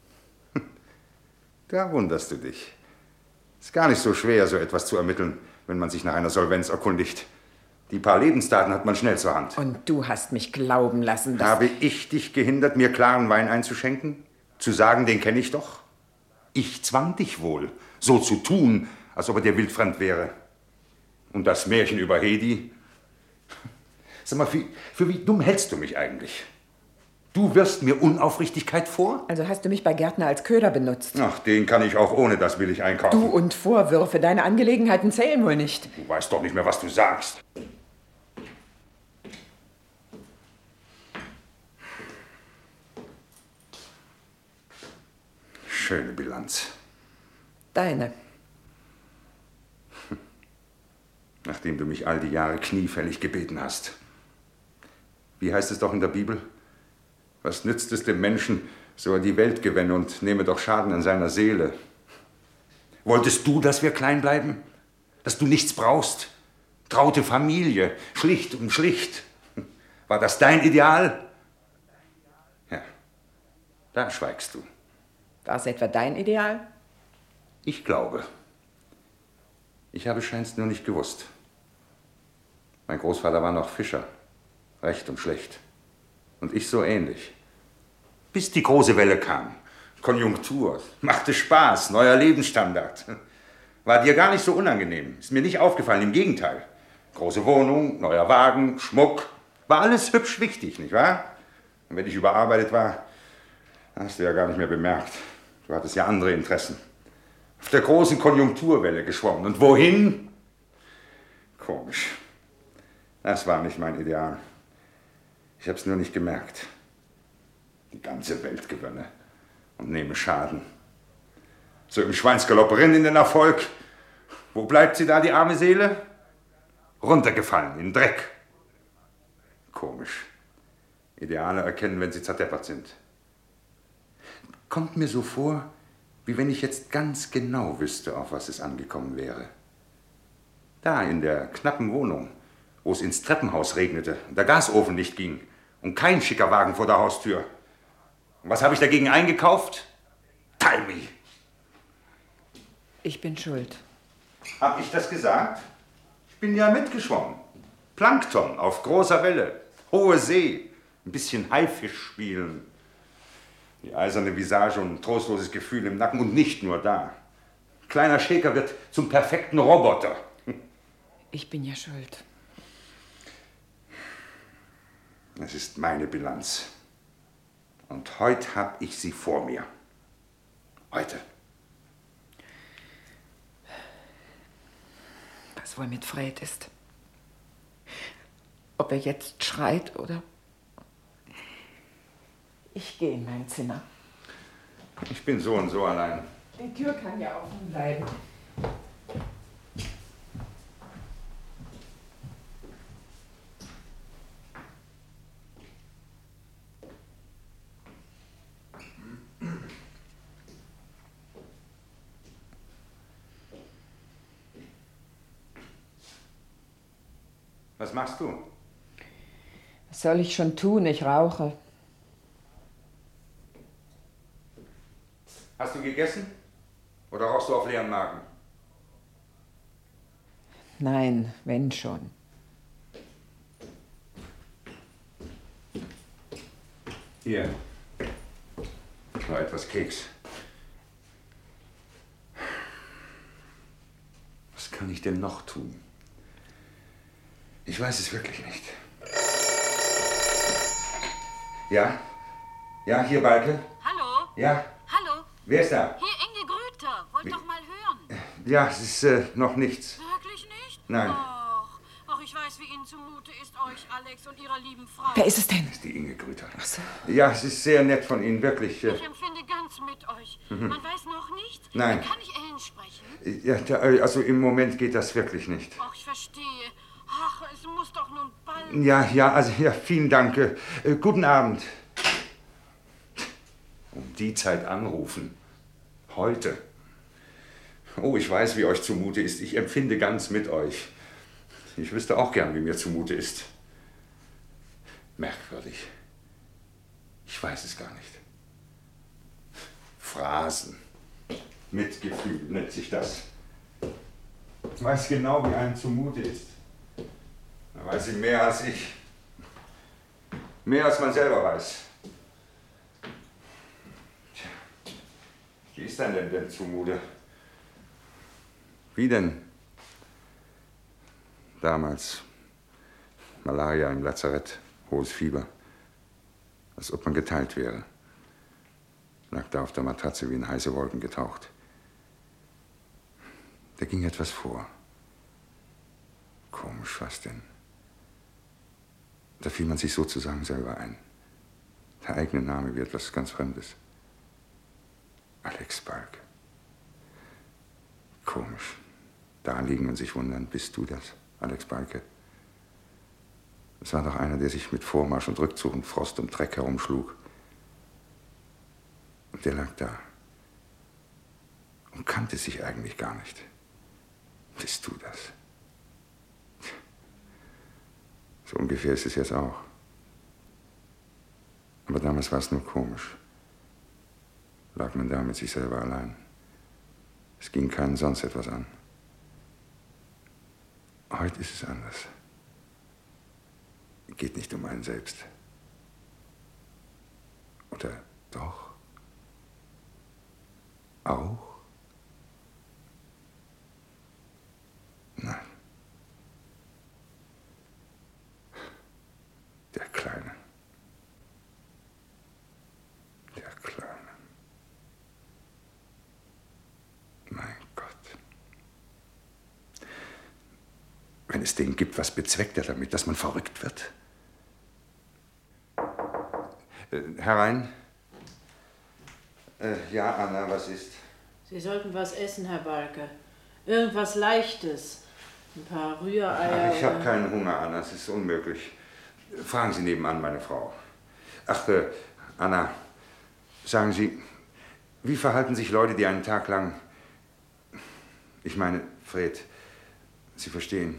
Da wunderst du dich. Ist gar nicht so schwer, so etwas zu ermitteln, wenn man sich nach einer Solvenz erkundigt. Die paar Lebensdaten hat man schnell zur Hand. Und du hast mich glauben lassen, dass... Habe ich dich gehindert, mir klaren Wein einzuschenken? Zu sagen, den kenne ich doch? Ich zwang dich wohl, so zu tun, als ob er dir wildfremd wäre. Und das Märchen über Hedi? Sag mal, für wie dumm hältst du mich eigentlich? Du wirfst mir Unaufrichtigkeit vor? Also hast du mich bei Gärtner als Köder benutzt? Ach, den kann ich auch ohne das billig einkaufen. Du und Vorwürfe, deine Angelegenheiten zählen wohl nicht. Du weißt doch nicht mehr, was du sagst. Schöne Bilanz. Deine. Nachdem du mich all die Jahre kniefällig gebeten hast. Wie heißt es doch in der Bibel? Was nützt es dem Menschen, so er die Welt gewänne und nehme doch Schaden an seiner Seele? Wolltest du, dass wir klein bleiben? Dass du nichts brauchst? Traute Familie, schlicht und schlicht. War das dein Ideal? Ja, da schweigst du. War es etwa dein Ideal? Ich glaube. Ich habe scheinst nur nicht gewusst. Mein Großvater war noch Fischer. Recht und schlecht. Und ich so ähnlich. Bis die große Welle kam. Konjunktur. Machte Spaß. Neuer Lebensstandard. War dir gar nicht so unangenehm. Ist mir nicht aufgefallen. Im Gegenteil. Große Wohnung, neuer Wagen, Schmuck. War alles hübsch wichtig, nicht wahr? Und wenn ich überarbeitet war, hast du ja gar nicht mehr bemerkt. Du hattest ja andere Interessen. Auf der großen Konjunkturwelle geschwommen. Und wohin? Komisch. Das war nicht mein Ideal. Ich hab's nur nicht gemerkt. Die ganze Welt gewönne und nehme Schaden. So im Schweinsgalopp rinnen in den Erfolg. Wo bleibt sie da, die arme Seele? Runtergefallen, in Dreck. Komisch. Ideale erkennen, wenn sie zerdeppert sind. Kommt mir so vor, wie wenn ich jetzt ganz genau wüsste, auf was es angekommen wäre. Da in der knappen Wohnung, wo es ins Treppenhaus regnete und der Gasofen nicht ging und kein schicker Wagen vor der Haustür. Und was habe ich dagegen eingekauft? Talmi. Ich bin schuld. Hab ich das gesagt? Ich bin ja mitgeschwommen. Plankton auf großer Welle, hohe See, ein bisschen Haifisch spielen. Die eiserne Visage und ein trostloses Gefühl im Nacken und nicht nur da. Kleiner Schäker wird zum perfekten Roboter. Ich bin ja schuld. Es ist meine Bilanz. Und heute habe ich sie vor mir. Heute. Was wohl mit Fred ist. Ob er jetzt schreit oder... Ich gehe in mein Zimmer. Ich bin so und so allein. Die Tür kann ja offen bleiben. Was machst du? Was soll ich schon tun? Ich rauche. Hast du gegessen? Oder rauchst du auf leeren Magen? Nein, wenn schon. Hier. Noch etwas Keks. Was kann ich denn noch tun? Ich weiß es wirklich nicht. Ja? Ja, hier, Balke? Hallo? Ja? Hallo? Wer ist da? Hier Inge Grüter. Wollt doch mal hören. Ja, es ist noch nichts. Wirklich nicht? Nein. Ach, ich weiß, wie Ihnen zumute ist, euch, Alex und Ihrer lieben Frau. Wer ist es denn? Das ist die Inge Grüter. Ach so. Ja, es ist sehr nett von Ihnen, wirklich. Ich empfinde ganz mit euch. Mhm. Man weiß noch nicht. Nein. Kann ich Ellen sprechen? Ja, also im Moment geht das wirklich nicht. Ach, ich verstehe. Ach, es muss doch nun bald... Ja, vielen Dank. Guten Abend. Um die Zeit anrufen. Heute. Oh, ich weiß, wie euch zumute ist. Ich empfinde ganz mit euch. Ich wüsste auch gern, wie mir zumute ist. Merkwürdig. Ich weiß es gar nicht. Phrasen. Mitgefühl nennt sich das. Ich weiß genau, wie einem zumute ist. Da weiß ich mehr als ich. Mehr als man selber weiß. Tja, wie ist denn zumute? Wie denn? Damals. Malaria im Lazarett, hohes Fieber. Als ob man geteilt wäre. Lag da auf der Matratze wie in heiße Wolken getaucht. Da ging etwas vor. Komisch, was denn? Da fiel man sich sozusagen selber ein. Der eigene Name wie etwas ganz Fremdes. Alex Balke. Komisch. Da liegen und sich wundern, bist du das, Alex Balke? Es war doch einer, der sich mit Vormarsch und Rückzug und Frost und Dreck herumschlug. Und der lag da. Und kannte sich eigentlich gar nicht. Bist du das? So ungefähr ist es jetzt auch. Aber damals war es nur komisch. Lag man da mit sich selber allein. Es ging keinen sonst etwas an. Heute ist es anders. Geht nicht um einen selbst. Oder doch? Auch? Nein. Der Kleine. Der Kleine. Mein Gott. Wenn es den gibt, was bezweckt er damit, dass man verrückt wird? Herein. Ja, Anna, was ist? Sie sollten was essen, Herr Balke. Irgendwas Leichtes. Ein paar Rühreier. Ach, ich habe keinen Hunger, Anna. Es ist unmöglich. Fragen Sie nebenan meine Frau. Ach, Anna, sagen Sie, wie verhalten sich Leute, die einen Tag lang... Ich meine, Fred, Sie verstehen.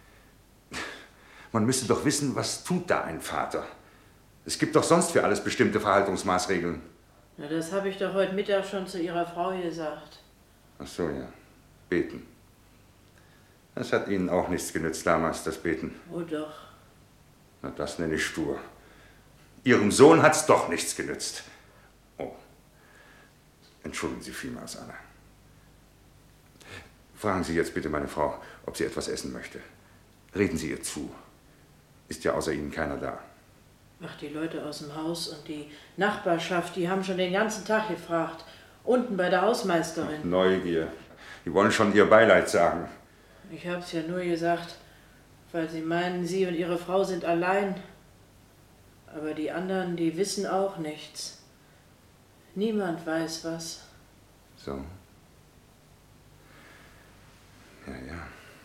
Man müsste doch wissen, was tut da ein Vater? Es gibt doch sonst für alles bestimmte Verhaltungsmaßregeln. Na, das habe ich doch heute Mittag schon zu Ihrer Frau gesagt. Ach so, ja. Beten. Das hat Ihnen auch nichts genützt damals, das Beten. Oh doch. Na, das nenne ich stur. Ihrem Sohn hat's doch nichts genützt. Oh. Entschuldigen Sie vielmals, Anna. Fragen Sie jetzt bitte meine Frau, ob sie etwas essen möchte. Reden Sie ihr zu. Ist ja außer Ihnen keiner da. Ach, die Leute aus dem Haus und die Nachbarschaft, die haben schon den ganzen Tag gefragt. Unten bei der Hausmeisterin. Neugier. Die wollen schon ihr Beileid sagen. Ich hab's ja nur gesagt, weil sie meinen, Sie und Ihre Frau sind allein. Aber die anderen, die wissen auch nichts. Niemand weiß was. So. Ja, ja.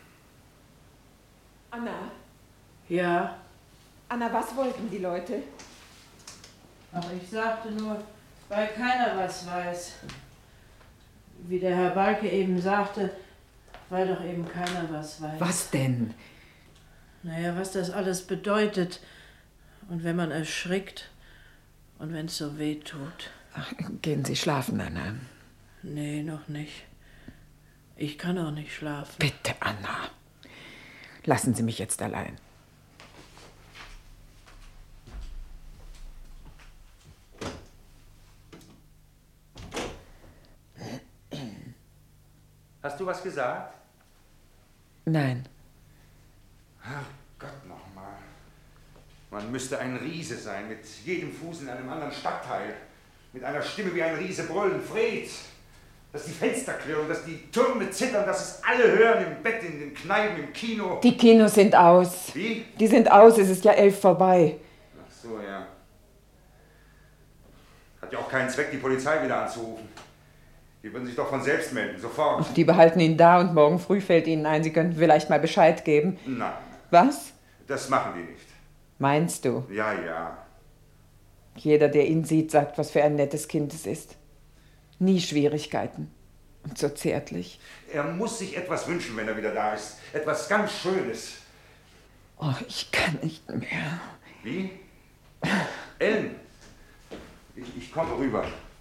Anna? Ja? Anna, was wollten die Leute? Ach, ich sagte nur, weil keiner was weiß. Wie der Herr Balke eben sagte, weil doch eben keiner was weiß. Was denn? Naja, was das alles bedeutet. Und wenn man erschrickt und wenn es so weh tut. Ach, gehen Sie schlafen, Anna. Nee, noch nicht. Ich kann auch nicht schlafen. Bitte, Anna. Lassen Sie mich jetzt allein. Hast du was gesagt? Nein. Ach Gott, nochmal. Man müsste ein Riese sein, mit jedem Fuß in einem anderen Stadtteil. Mit einer Stimme wie ein Riese brüllen. Fred! Dass die Fenster klirren, dass die Türme zittern, dass es alle hören, im Bett, in den Kneipen, im Kino. Die Kinos sind aus. Wie? Die sind aus, es ist ja 11 vorbei. Ach so, ja. Hat ja auch keinen Zweck, die Polizei wieder anzurufen. Die würden sich doch von selbst melden, sofort. Die behalten ihn da und morgen früh fällt ihnen ein, sie könnten vielleicht mal Bescheid geben. Nein. Was? Das machen die nicht. Meinst du? Ja, ja. Jeder, der ihn sieht, sagt, was für ein nettes Kind es ist. Nie Schwierigkeiten. Und so zärtlich. Er muss sich etwas wünschen, wenn er wieder da ist. Etwas ganz Schönes. Oh, ich kann nicht mehr. Wie? Ellen, ich komme rüber.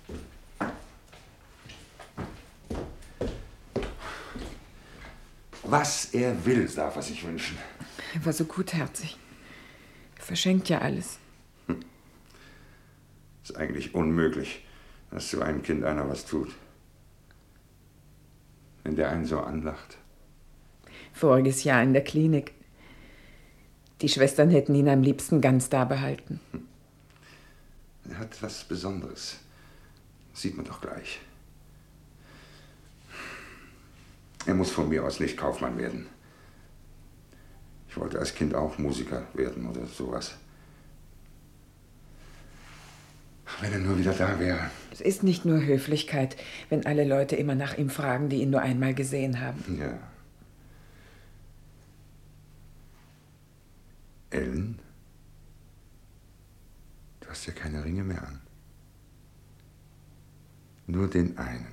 Was er will, darf er sich wünschen. Er war so gutherzig. Er verschenkt ja alles. Ist eigentlich unmöglich, dass zu einem Kind einer was tut. Wenn der einen so anlacht. Voriges Jahr in der Klinik. Die Schwestern hätten ihn am liebsten ganz da behalten. Er hat was Besonderes. Sieht man doch gleich. Er muss von mir aus nicht Kaufmann werden. Ich wollte als Kind auch Musiker werden oder sowas. Wenn er nur wieder da wäre. Es ist nicht nur Höflichkeit, wenn alle Leute immer nach ihm fragen, die ihn nur einmal gesehen haben. Ja. Ellen? Du hast ja keine Ringe mehr an. Nur den einen.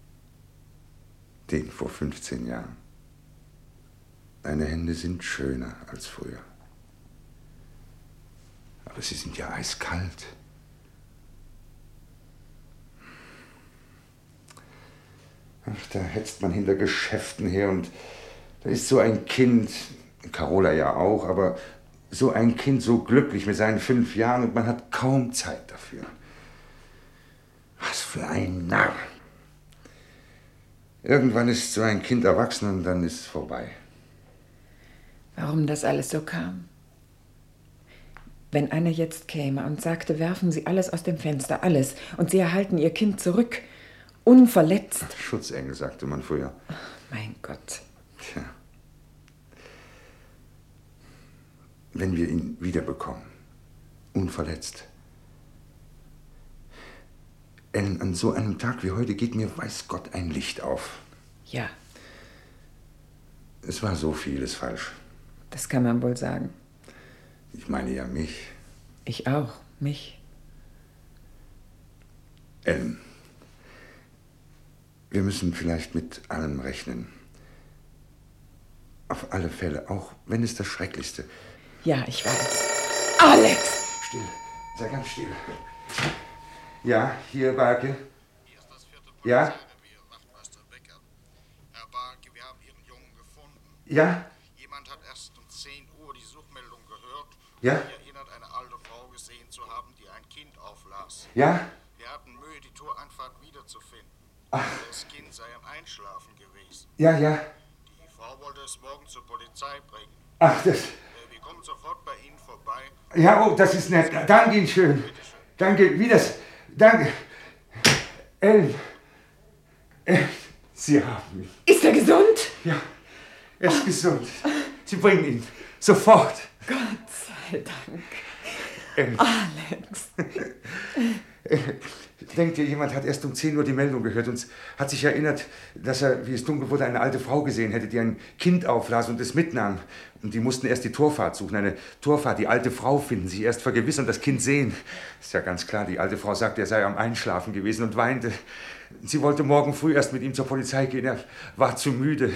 Den vor 15 Jahren. Deine Hände sind schöner als früher. Aber sie sind ja eiskalt. Ach, da hetzt man hinter Geschäften her und da ist so ein Kind, Carola ja auch, aber so ein Kind so glücklich mit seinen 5 Jahren und man hat kaum Zeit dafür. Was für ein Narr. Irgendwann ist so ein Kind erwachsen und dann ist es vorbei. Warum das alles so kam? Wenn einer jetzt käme und sagte, werfen Sie alles aus dem Fenster, alles, und Sie erhalten Ihr Kind zurück, unverletzt. Schutzengel, sagte man früher. Ach, mein Gott. Tja. Wenn wir ihn wiederbekommen, unverletzt. Ellen, an so einem Tag wie heute geht mir, weiß Gott, ein Licht auf. Ja. Es war so vieles falsch. Das kann man wohl sagen. Ich meine ja mich. Ich auch, mich. Ellen, wir müssen vielleicht mit allem rechnen. Auf alle Fälle, auch wenn es das Schrecklichste. Ja, ich weiß. Alex! Still, sei ganz still. Ja, hier, Barke. Hier ist das 4. Ja? Polizeirevier, Wachtmeister Becker. Herr Barke, wir haben Ihren Jungen gefunden. Ja? Jemand hat erst um 10 Uhr die Suchmeldung gehört. Ja? Und erinnert, eine alte Frau gesehen zu haben, die ein Kind auflas. Ja? Wir hatten Mühe, die Toreinfahrt wiederzufinden. Ach. Das Kind sei am Einschlafen gewesen. Ja, ja. Die Frau wollte es morgen zur Polizei bringen. Ach, das... Wir kommen sofort bei Ihnen vorbei. Ja, oh, das ist nett. Danke Ihnen schön. Danke, wie das... Danke. Ellen. Sie haben ihn. Ist er gesund? Ja, er ist gesund. Sie bringen ihn. Sofort. Gott sei Dank. Ellen. Alex. Denkt ihr, jemand hat erst um 10 Uhr die Meldung gehört und hat sich erinnert, dass er, wie es dunkel wurde, eine alte Frau gesehen hätte, die ein Kind auflas und es mitnahm. Und die mussten erst die Torfahrt suchen. Eine Torfahrt, die alte Frau finden, sich erst vergewissern, das Kind sehen. Ist ja ganz klar, die alte Frau sagte, er sei am Einschlafen gewesen und weinte. Sie wollte morgen früh erst mit ihm zur Polizei gehen. Er war zu müde.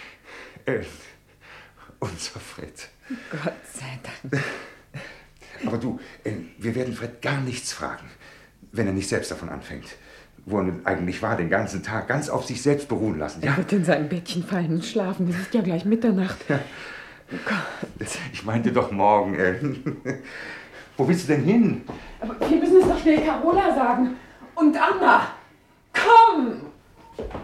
Unser Fred. Gott sei Dank. Aber du, wir werden Fred gar nichts fragen, wenn er nicht selbst davon anfängt. Wo er nun eigentlich war, den ganzen Tag, ganz auf sich selbst beruhen lassen. Ja? Er wird in sein Bettchen fallen und schlafen. Es ist ja gleich Mitternacht. Ja. Oh Gott. Ich meinte doch morgen, Wo willst du denn hin? Aber wir müssen es doch schnell Carola sagen. Und Anna. Komm!